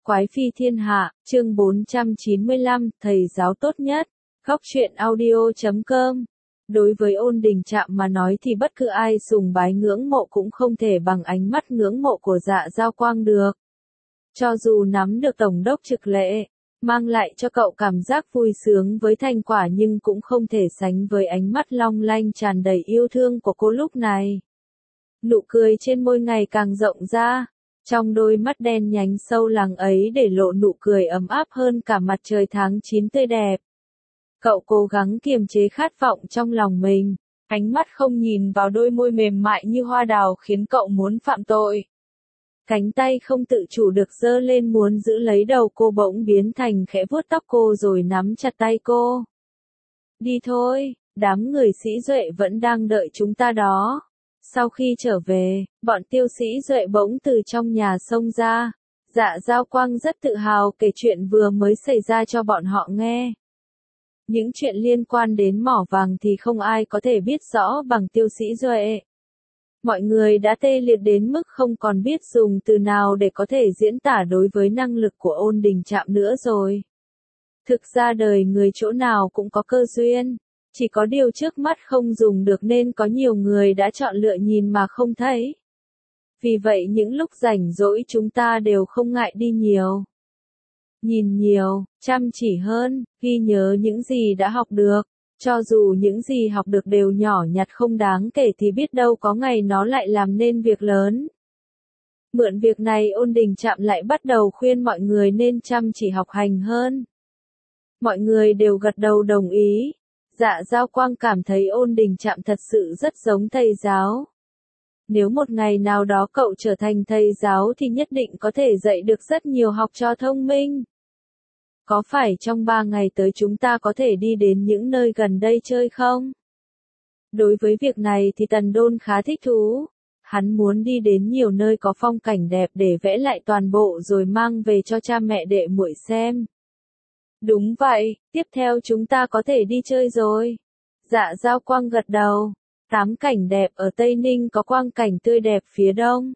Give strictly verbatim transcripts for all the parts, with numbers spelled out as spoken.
Quái phi thiên hạ, chương bốn trăm chín mươi lăm, thầy giáo tốt nhất. Góc truyện audio chấm com. Đối với Ôn Đình Trạm mà nói thì bất cứ ai sùng bái ngưỡng mộ cũng không thể bằng ánh mắt ngưỡng mộ của Dạ Giao Quang được. Cho dù nắm được tổng đốc Trực Lệ, mang lại cho cậu cảm giác vui sướng với thành quả nhưng cũng không thể sánh với ánh mắt long lanh tràn đầy yêu thương của cô lúc này. Nụ cười trên môi ngày càng rộng ra. Trong đôi mắt đen nhánh sâu lắng ấy để lộ nụ cười ấm áp hơn cả mặt trời tháng chín tươi đẹp. Cậu cố gắng kiềm chế khát vọng trong lòng mình, ánh mắt không nhìn vào đôi môi mềm mại như hoa đào khiến cậu muốn phạm tội. Cánh tay không tự chủ được giơ lên muốn giữ lấy đầu cô bỗng biến thành khẽ vuốt tóc cô rồi nắm chặt tay cô. Đi thôi, đám người sĩ Duệ vẫn đang đợi chúng ta đó. Sau khi trở về, bọn Tiêu Sĩ Duệ bỗng từ trong nhà xông ra. Dạ Giao Quang rất tự hào kể chuyện vừa mới xảy ra cho bọn họ nghe. Những chuyện liên quan đến mỏ vàng thì không ai có thể biết rõ bằng Tiêu Sĩ Duệ. Mọi người đã tê liệt đến mức không còn biết dùng từ nào để có thể diễn tả đối với năng lực của Ôn Đình Trạm nữa rồi. Thực ra đời người chỗ nào cũng có cơ duyên. Chỉ có điều trước mắt không dùng được nên có nhiều người đã chọn lựa nhìn mà không thấy. Vì vậy những lúc rảnh rỗi chúng ta đều không ngại đi nhiều. Nhìn nhiều, chăm chỉ hơn, ghi nhớ những gì đã học được. Cho dù những gì học được đều nhỏ nhặt không đáng kể thì biết đâu có ngày nó lại làm nên việc lớn. Mượn việc này Ôn Đình Trạm lại bắt đầu khuyên mọi người nên chăm chỉ học hành hơn. Mọi người đều gật đầu đồng ý. Dạ Giao Quang cảm thấy Ôn Đình Trạm thật sự rất giống thầy giáo. Nếu một ngày nào đó cậu trở thành thầy giáo thì nhất định có thể dạy được rất nhiều học trò thông minh. Có phải trong ba ngày tới chúng ta có thể đi đến những nơi gần đây chơi không? Đối với việc này thì Tần Đôn khá thích thú. Hắn muốn đi đến nhiều nơi có phong cảnh đẹp để vẽ lại toàn bộ rồi mang về cho cha mẹ đệ muội xem. Đúng vậy, tiếp theo chúng ta có thể đi chơi rồi. Dạ Giao Quang gật đầu. Tám cảnh đẹp ở Tây Ninh có quang cảnh tươi đẹp phía đông.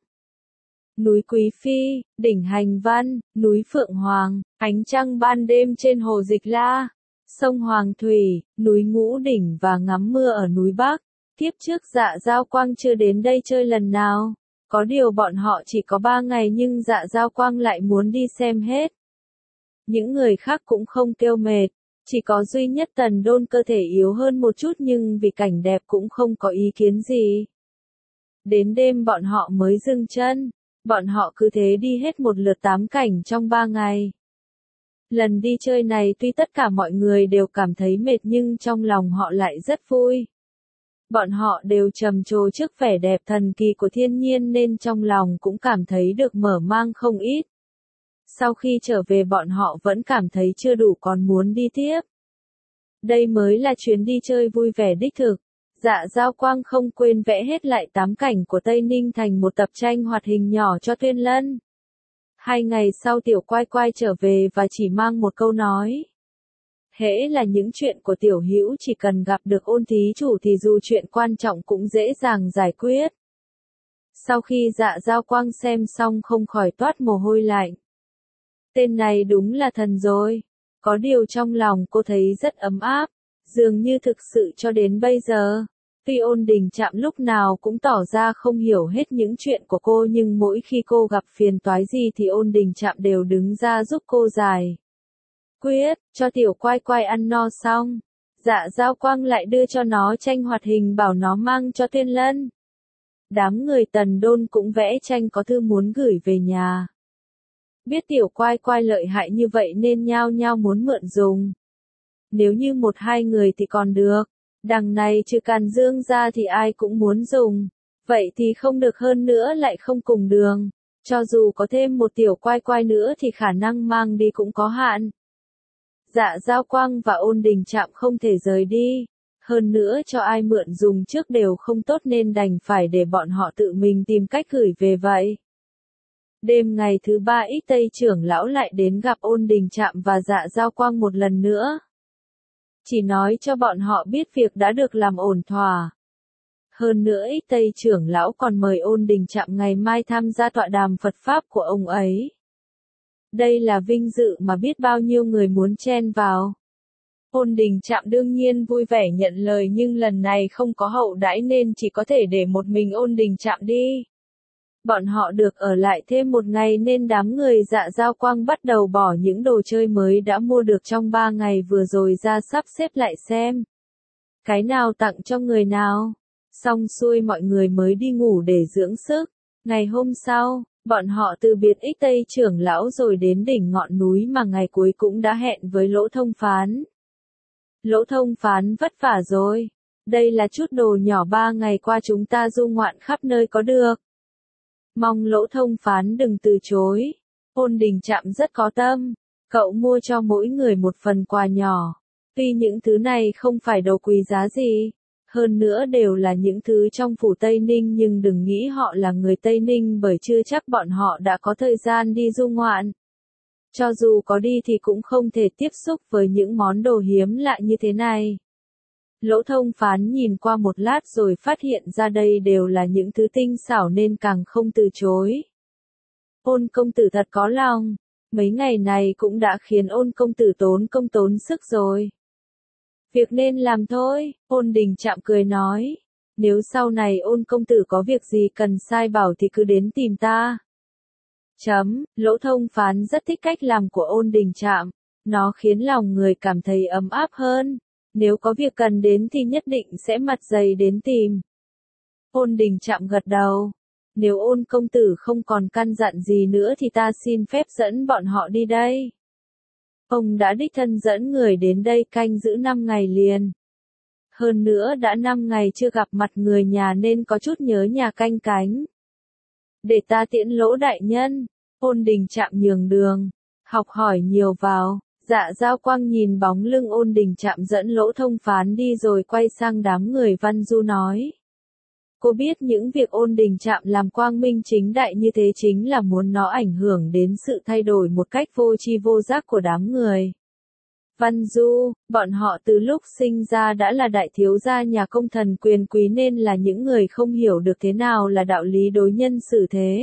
Núi Quý Phi, đỉnh Hành Văn, núi Phượng Hoàng, ánh trăng ban đêm trên hồ Dịch La, sông Hoàng Thủy, núi Ngũ Đỉnh và ngắm mưa ở núi Bắc. Kiếp trước Dạ Giao Quang chưa đến đây chơi lần nào. Có điều bọn họ chỉ có ba ngày nhưng Dạ Giao Quang lại muốn đi xem hết. Những người khác cũng không kêu mệt, chỉ có duy nhất Tần Đôn cơ thể yếu hơn một chút nhưng vì cảnh đẹp cũng không có ý kiến gì. Đến đêm bọn họ mới dừng chân, bọn họ cứ thế đi hết một lượt tám cảnh trong ba ngày. Lần đi chơi này tuy tất cả mọi người đều cảm thấy mệt nhưng trong lòng họ lại rất vui. Bọn họ đều trầm trồ trước vẻ đẹp thần kỳ của thiên nhiên nên trong lòng cũng cảm thấy được mở mang không ít. Sau khi trở về bọn họ vẫn cảm thấy chưa đủ còn muốn đi tiếp. Đây mới là chuyến đi chơi vui vẻ đích thực. Dạ Giao Quang không quên vẽ hết lại tám cảnh của Tây Ninh thành một tập tranh hoạt hình nhỏ cho Tuyên Lân. Hai ngày sau Tiểu Quai Quai trở về và chỉ mang một câu nói. Hễ là những chuyện của Tiểu Hữu chỉ cần gặp được Ôn thí chủ thì dù chuyện quan trọng cũng dễ dàng giải quyết. Sau khi Dạ Giao Quang xem xong không khỏi toát mồ hôi lạnh. Tên này đúng là thần rồi. Có điều trong lòng cô thấy rất ấm áp, dường như thực sự cho đến bây giờ. Tuy Ôn Đình Trạm lúc nào cũng tỏ ra không hiểu hết những chuyện của cô nhưng mỗi khi cô gặp phiền toái gì thì Ôn Đình Trạm đều đứng ra giúp cô giải quyết, cho Tiểu Quai Quai ăn no xong. Dạ Giao Quang lại đưa cho nó tranh hoạt hình bảo nó mang cho Tuyên Lân. Đám người Tần Đôn cũng vẽ tranh có thư muốn gửi về nhà. Biết Tiểu Quai Quai lợi hại như vậy nên nhao nhao muốn mượn dùng. Nếu như một hai người thì còn được. Đằng này trừ Càn Dương ra thì ai cũng muốn dùng. Vậy thì không được hơn nữa lại không cùng đường. Cho dù có thêm một Tiểu Quai Quai nữa thì khả năng mang đi cũng có hạn. Dạ Giao Quang và Ôn Đình Trạm không thể rời đi. Hơn nữa cho ai mượn dùng trước đều không tốt nên đành phải để bọn họ tự mình tìm cách gửi về vậy. Đêm ngày thứ ba Ích Tây trưởng lão lại đến gặp Ôn Đình Trạm và Dạ Giao Quang một lần nữa. Chỉ nói cho bọn họ biết việc đã được làm ổn thỏa. Hơn nữa Ích Tây trưởng lão còn mời Ôn Đình Trạm ngày mai tham gia tọa đàm Phật Pháp của ông ấy. Đây là vinh dự mà biết bao nhiêu người muốn chen vào. Ôn Đình Trạm đương nhiên vui vẻ nhận lời nhưng lần này không có hậu đãi nên chỉ có thể để một mình Ôn Đình Trạm đi. Bọn họ được ở lại thêm một ngày nên đám người Dạ Giao Quang bắt đầu bỏ những đồ chơi mới đã mua được trong ba ngày vừa rồi ra sắp xếp lại xem. Cái nào tặng cho người nào. Xong xuôi mọi người mới đi ngủ để dưỡng sức. Ngày hôm sau, bọn họ từ biệt Ích Tây trưởng lão rồi đến đỉnh ngọn núi mà ngày cuối cũng đã hẹn với Lỗ Thông Phán. Lỗ Thông Phán vất vả rồi. Đây là chút đồ nhỏ ba ngày qua chúng ta du ngoạn khắp nơi có được. Mong Lỗ Thông Phán đừng từ chối. Ôn Đình Trạm rất có tâm. Cậu mua cho mỗi người một phần quà nhỏ. Tuy những thứ này không phải đồ quý giá gì. Hơn nữa đều là những thứ trong phủ Tây Ninh nhưng đừng nghĩ họ là người Tây Ninh bởi chưa chắc bọn họ đã có thời gian đi du ngoạn. Cho dù có đi thì cũng không thể tiếp xúc với những món đồ hiếm lạ như thế này. Lỗ Thông Phán nhìn qua một lát rồi phát hiện ra đây đều là những thứ tinh xảo nên càng không từ chối. Ôn công tử thật có lòng, mấy ngày này cũng đã khiến Ôn công tử tốn công tốn sức rồi. Việc nên làm thôi, Ôn Đình Trạm cười nói. Nếu sau này Ôn công tử có việc gì cần sai bảo thì cứ đến tìm ta. Chấm, Lỗ Thông Phán rất thích cách làm của Ôn Đình Trạm. Nó khiến lòng người cảm thấy ấm áp hơn. Nếu có việc cần đến thì nhất định sẽ mặt dày đến tìm. Ôn Đình Trạm gật đầu. Nếu Ôn công tử không còn căn dặn gì nữa thì ta xin phép dẫn bọn họ đi đây. Ông đã đích thân dẫn người đến đây canh giữ năm ngày liền. Hơn nữa đã năm ngày chưa gặp mặt người nhà nên có chút nhớ nhà canh cánh. Để ta tiễn Lỗ đại nhân. Ôn Đình Trạm nhường đường. Học hỏi nhiều vào. Dạ Giao Quang nhìn bóng lưng Ôn Đình Trạm dẫn Lỗ Thông Phán đi rồi quay sang đám người Văn Du nói. Cô biết những việc Ôn Đình Trạm làm quang minh chính đại như thế chính là muốn nó ảnh hưởng đến sự thay đổi một cách vô tri vô giác của đám người. Văn Du, bọn họ từ lúc sinh ra đã là đại thiếu gia nhà công thần quyền quý nên là những người không hiểu được thế nào là đạo lý đối nhân xử thế.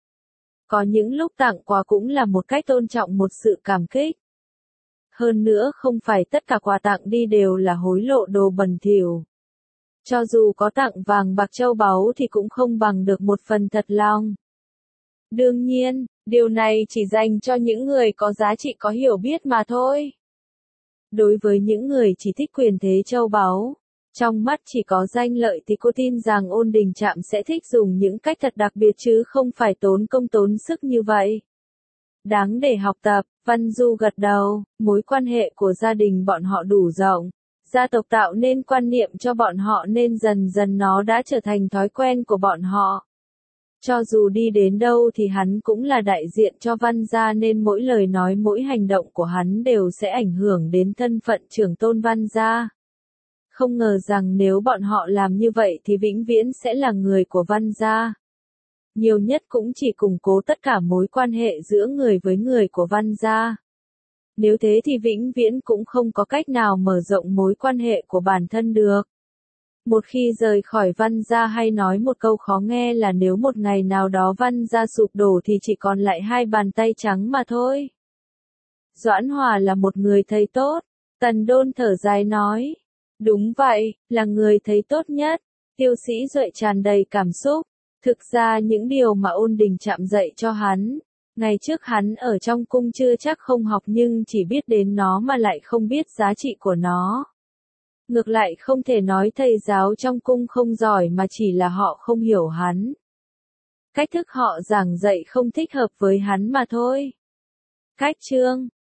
Có những lúc tặng quà cũng là một cách tôn trọng một sự cảm kích. Hơn nữa không phải tất cả quà tặng đi đều là hối lộ đồ bẩn thỉu. Cho dù có tặng vàng bạc châu báu thì cũng không bằng được một phần thật lòng. Đương nhiên, điều này chỉ dành cho những người có giá trị có hiểu biết mà thôi. Đối với những người chỉ thích quyền thế châu báu, trong mắt chỉ có danh lợi thì cô tin rằng Ôn Đình Trạm sẽ thích dùng những cách thật đặc biệt chứ không phải tốn công tốn sức như vậy. Đáng để học tập, Văn Du gật đầu, mối quan hệ của gia đình bọn họ đủ rộng. Gia tộc tạo nên quan niệm cho bọn họ nên dần dần nó đã trở thành thói quen của bọn họ. Cho dù đi đến đâu thì hắn cũng là đại diện cho Văn gia nên mỗi lời nói mỗi hành động của hắn đều sẽ ảnh hưởng đến thân phận trưởng tôn Văn gia. Không ngờ rằng nếu bọn họ làm như vậy thì vĩnh viễn sẽ là người của Văn gia. Nhiều nhất cũng chỉ củng cố tất cả mối quan hệ giữa người với người của Văn gia. Nếu thế thì vĩnh viễn cũng không có cách nào mở rộng mối quan hệ của bản thân được. Một khi rời khỏi Văn gia hay nói một câu khó nghe là nếu một ngày nào đó Văn gia sụp đổ thì chỉ còn lại hai bàn tay trắng mà thôi. Doãn Hòa là một người thầy tốt. Tần Đôn thở dài nói. Đúng vậy, là người thầy tốt nhất. Tiêu Sĩ Duệ tràn đầy cảm xúc. Thực ra những điều mà Ôn Đình Trạm dạy cho hắn, ngày trước hắn ở trong cung chưa chắc không học nhưng chỉ biết đến nó mà lại không biết giá trị của nó. Ngược lại không thể nói thầy giáo trong cung không giỏi mà chỉ là họ không hiểu hắn. Cách thức họ giảng dạy không thích hợp với hắn mà thôi. Cách chương